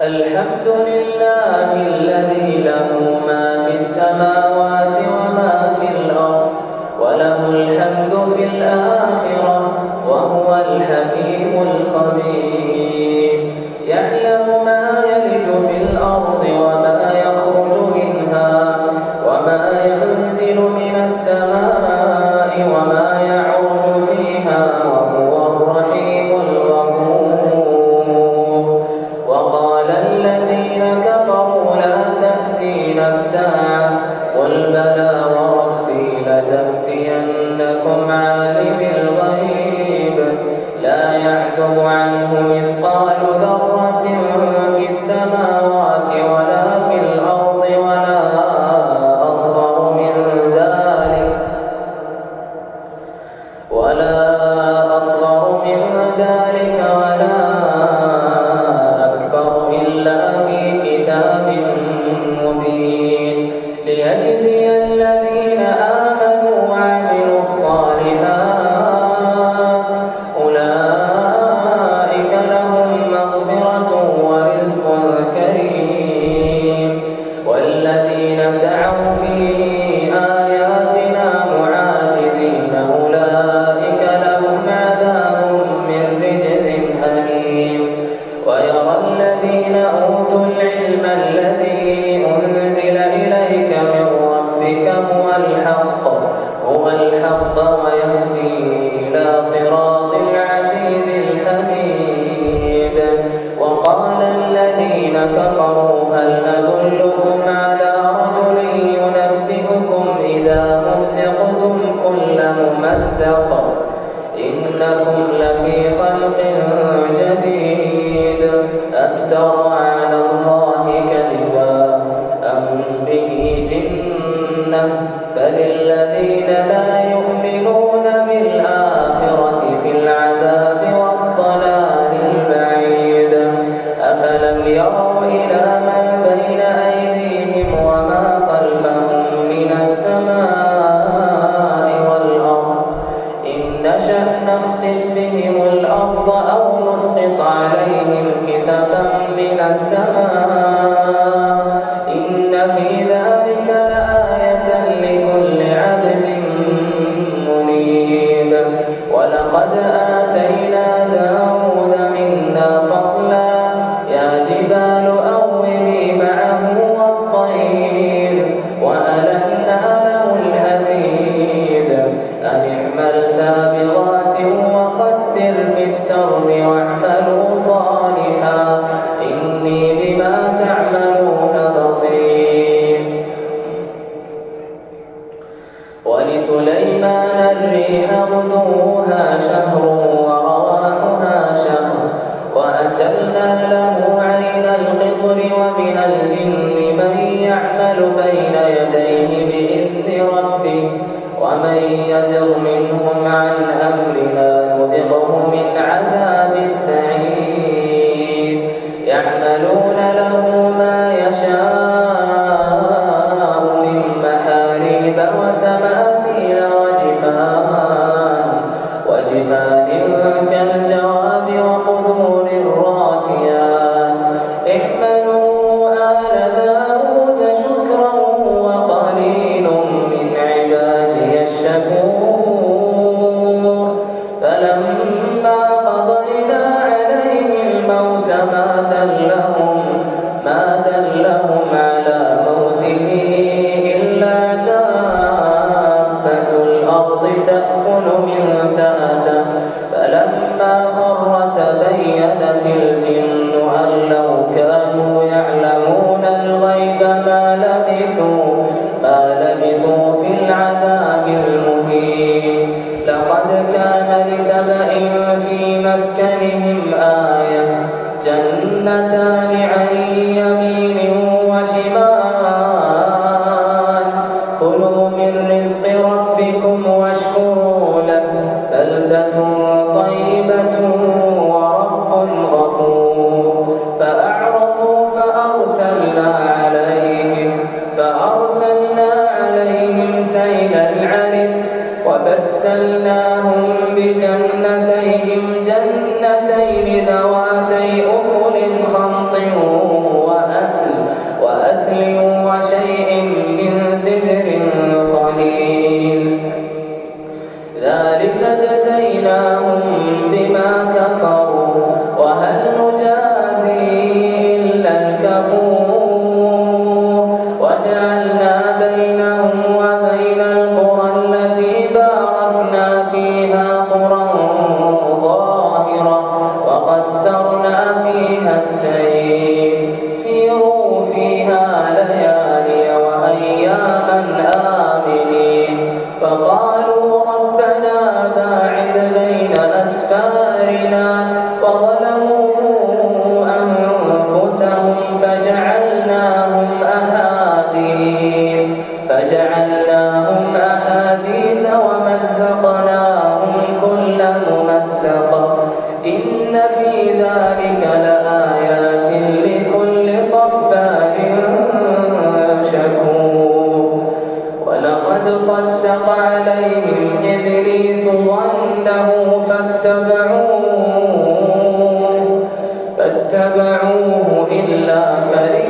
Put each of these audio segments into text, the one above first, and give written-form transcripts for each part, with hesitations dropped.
الحمد لله الذي له ما في السماوات وما في الأرض وله الحمد في الآخرة وهو الحكيم الخبير يعلم ما يلج في الأرض وما يخرج منها وما ينزل من السماء وما يعرج فيها وهو الرحيم الغفور وقال الذين كفروا لا تأتينا الساعة قل بلى وربي لتأتينكم عالم الغيب لا يعزب عنه مثقال ذرة في السماوات ولا في الأرض ولا أصغر من ذلك ولا أكبر إلا في كتاب مبين ليجزي الذين آمنوا وعملوا الصالحات أولئك لهم مغفرة ورزق كريم والذين سعوا في آياتنا معاجزين أولئك لهم عذاب من رجز أليم ويرى الذين أوتوا العلم الذي أنزل إليك من ربك هو الحق ويهدي إلى صراط العزيز الحميد وقال الذين كفروا هل ندلكم على رجل ينبئكم إذا مزقتم كل ممزق إنكم لفي خلق جديد أفترى على الله كذبا أم به جنة بل الذين لا يؤمنون بالآخرة في العذاب والضلال البعيد أفلم يروا إلى ما بين أيديهم وما خلفهم من السماء والأرض إن نشأ نخسف بهم الأرض أو نسقط عليهم كسفا من السماء إن في ذلك لآية لكل عبد منيب ولقد آتينا داود منا فضلا يا جبال أوبي معه والطير وألنا له الحديد أن اعمل سابغات وقدر في السرد واعملوا صالحا إني بما تعملون بصير ولسليمان الريح غدوها شهر ورواحها شهر وأسلنا له عين القطر ومن الجن من يعمل بين يديه بإذن ربه ومن يزغ منهم عن أمرنا نذقه من عذاب السعير يعملون له ما يشاء من محاريب وتماثيل وجفان كالجواب وقدور الراسيات اعملوا آل داود شكرا وقليل من عبادي الشكور فلما قضينا عليه الموت ما دلهم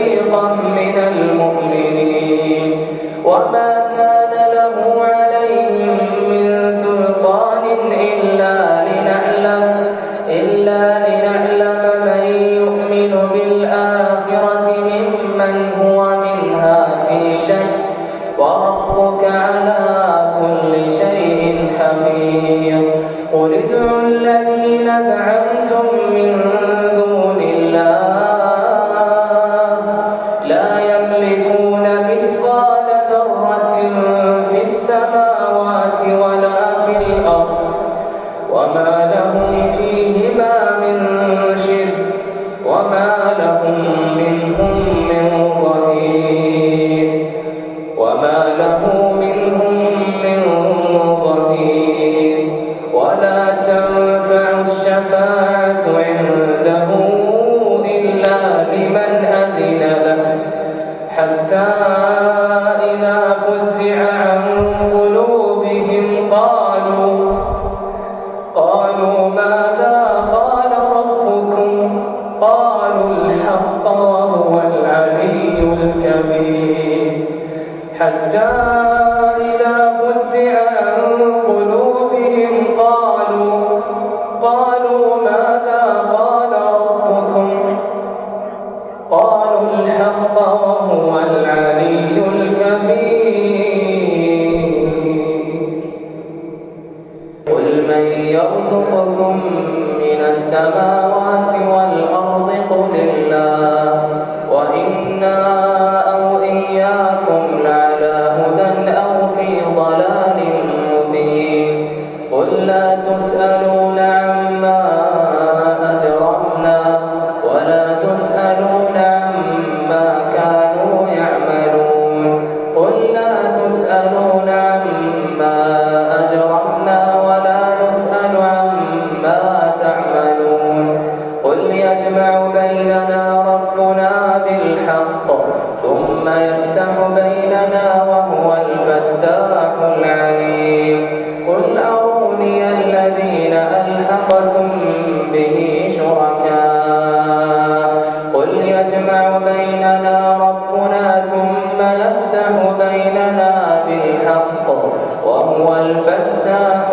فريقا من المؤمنين وما كان له عليهم من سلطان إلا لنعلم من يؤمن بالآخرة ممن هو منها في شك وربك على كل شيء حفيظ قل ادعوا الذين زعمتم من دون الله لا يملكون مثقال ذرة في السماوات ولا في الأرض وما لهم فيهما من شرك وما لهم منهم من ظهير ولا تنفع الشفاعة عنده إلا لمن أذن له حتى إذا فزع عن قلوبهم قالوا ماذا قال ربكم قالوا الحق وهو العلي الكبير حتى إذا فزع عن قلوبهم قالوا ماذا قال ربكم قالوا الحق وهو العلي الكبير قل من يرزقكم من السماوات والأرض قل الله وإنا أو إياكم لعلى هدى أو في ضلال مبين قل لا تسألون عما أجرمنا ولا تسألون عما كانوا يعملون قل لا تسألون عما أجرمنا ولا نسأل عما تعملون قل يجمع بيننا ربنا بالحق ثم يفتح بيننا وهو الفتاح العليم قل أروني الذين ألحقتم به شركاء قل يجمع بيننا ربنا ثم يفتح بيننا بالحق وهو الفتاح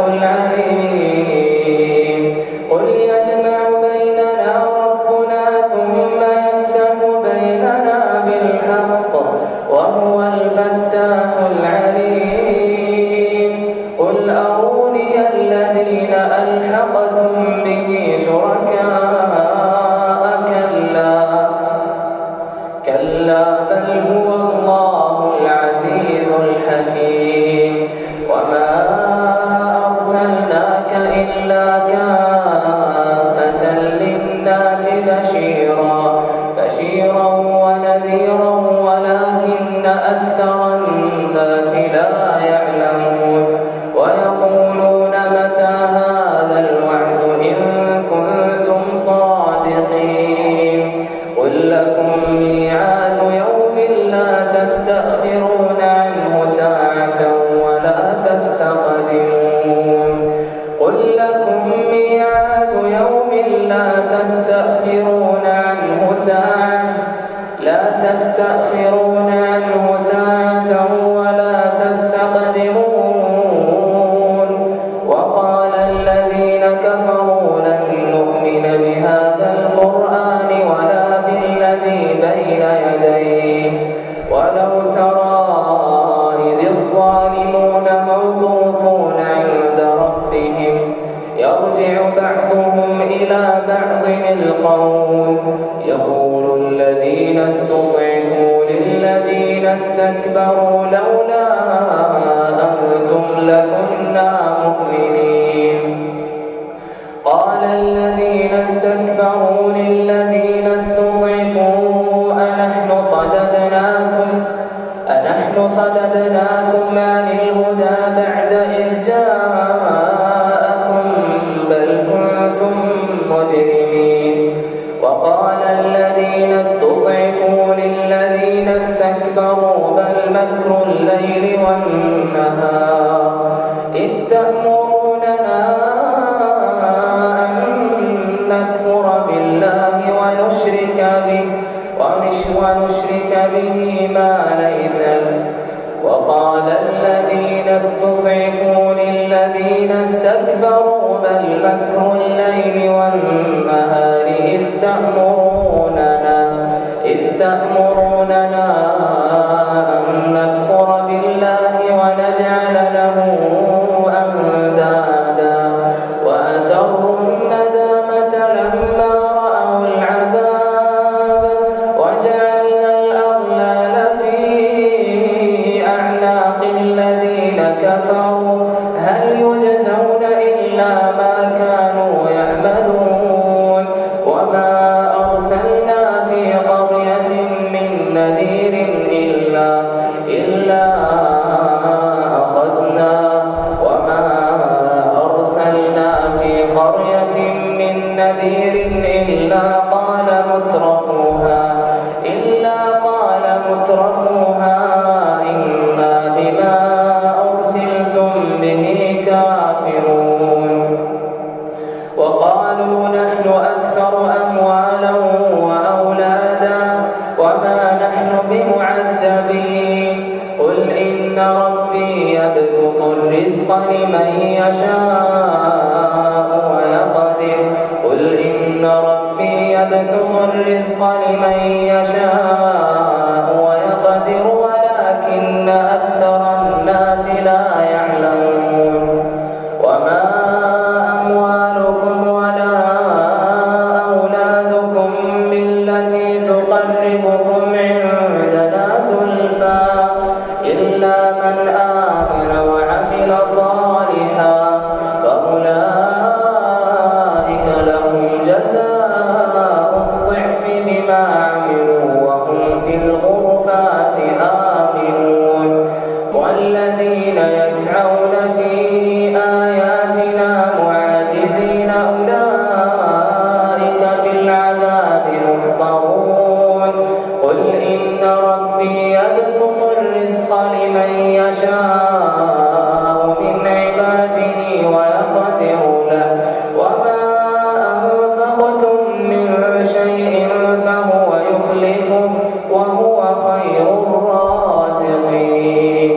العليم قل يجمع بيننا ربنا ثم يفتح بيننا بالحق وهو الفتاح العليم قل أروني الذين ألحقتم به شركاء كلا بل هو الله العزيز الحكيم وما أرسلناك إلا كافة للناس بشيرا ونذيرا ولكن أكثر الناس لا يعلمون ويقولون متى هذا الوعد إن كنتم صادقين قل لكم ميعاد يوم لا تستأخرون عنه ساعة ولا تستقدمون قل لكم ميعاد يوم لا تستأخرون عنه ساعة ولا تستقدمون وقال الذين كفروا لن نؤمن بهذا القرآن ولا بالذي بين يديه ولو ترى إذ الظالمون موقوفون عند ربهم يرجع بعضهم إلى بعض القول يقول الذين استضعفوا للذين استكبروا لولا أنتم لكنا مؤمنين قال الذين استكبروا للذين استضعفوا أنحن صددناكم عن الهدى بعد إذ جاءكم بل كنتم مجرمين وقال الذين استضعفوا للذين استكبروا بل مكر الليل والنهار ونشرك به ما ليس له. وقال الذين استضعفوا للذين استكبروا بل مكر الليل والنهار إذ تأمروننا أن نكفر بالله ونجعل له أندادا وأسروا الندامة لما رأوا العذاب وجعلنا الأغلال في أعناق الذين كفروا هل يجزون إلا ما كانوا يعملون. وما أرسلنا في قرية من نذير إلا أخذنا وما أرسلنا في قرية من نذير إلا قال مترفوها إنا بما أرسلتم به كافرون. وقالوا نحن أكثر أموالا وأولادا وما نحن بمعذبين قل إن ربي يبسط الرزق لمن يشاء ويقدر ولكن أكثر الناس لا يعلمون. وما أموالكم ولا أولادكم بالتي تقربكم عندنا زلفى إلا من آمن وعمل صالحا فأولئك لهم جزاء الضعف بما عملوا وهم في الغرفات آمنون. والذين يسعون في آياتنا معاجزين أولئك في العذاب محضرون. قل إن ربي يبسط الرزق لمن يشاء من عباده ويقدر له وما أنفقتم من شيء فهو يخلفه وهو خير الرازقين.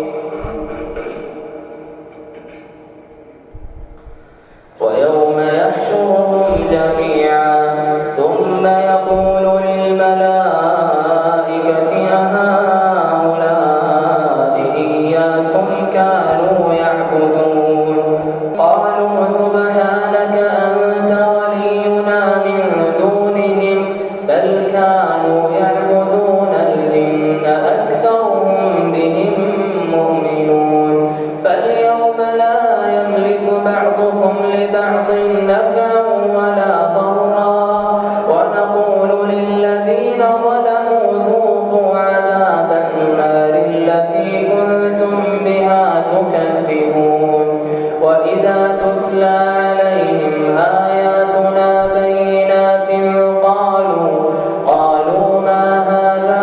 ويوم يحشرهم جميعا ثم يقول للملائكة أهؤلاء إياكم كانوا يعبدون قالوا سبحانك أنت ولينا من دونهم بل كانوا يعبدون الجن أكثرهم بهم مؤمنون. فاليوم لا يملك بعضكم لبعض نفعا ولا ضرا ونقول للذين ظلموا ذوقوا عذاب النار التي كنتم بها تكذبون. وإذا تتلى عليهم آياتنا بينات قالوا ما هذا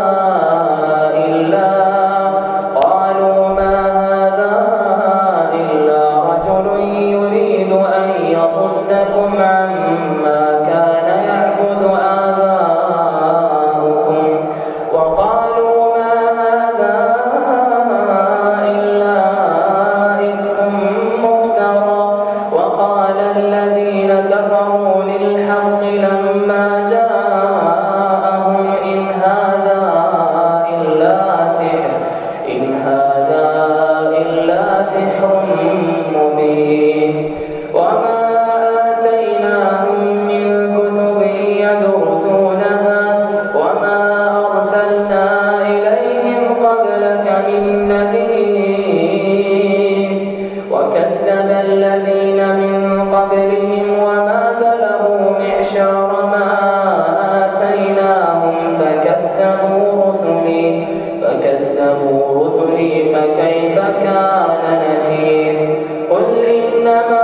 إلا رجل يريد أن يصدكم عما كان يعبد آباؤكم وقالوا ما هذا إلا إفك مفترى. وقال الذين كفروا للحق لما جاءهم إن هذا إلا سحر مبين. وما آتيناهم من كتب يدرسونها وما أرسلنا إليهم قبلك من نذير وكذب الذين من قبلهم وما بلغوا معشار ما آتيناهم فكذبوا رسلي فكيف كان نذير. قل إنما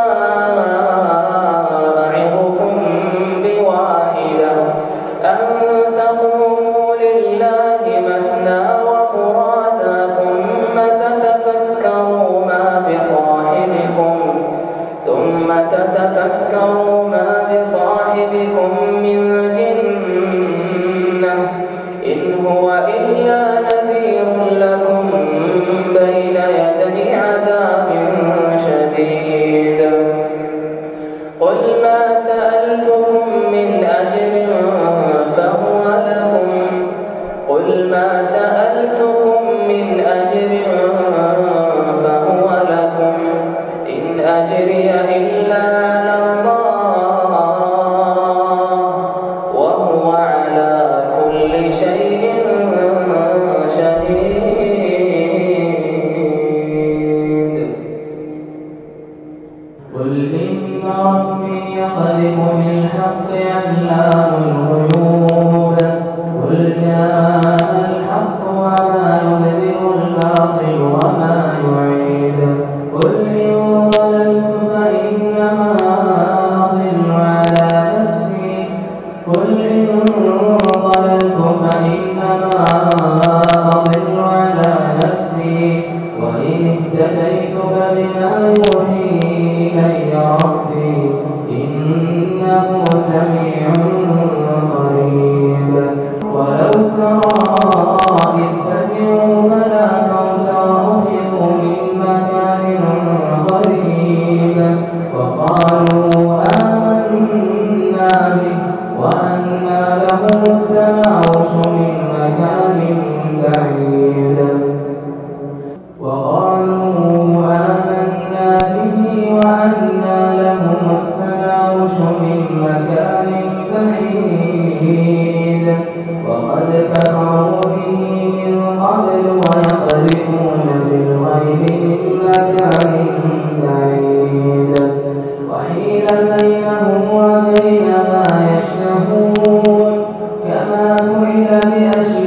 أعظكم بواحدة أن تقوموا لله مثنى وفرادا ثم تتفكروا ما بصاحبكم من جنة وقد كفروا به من قبل ويقذفون بالغيب من مكان بعيد وحيل بينهم وبين ما يشتهون كما فعل بأشياء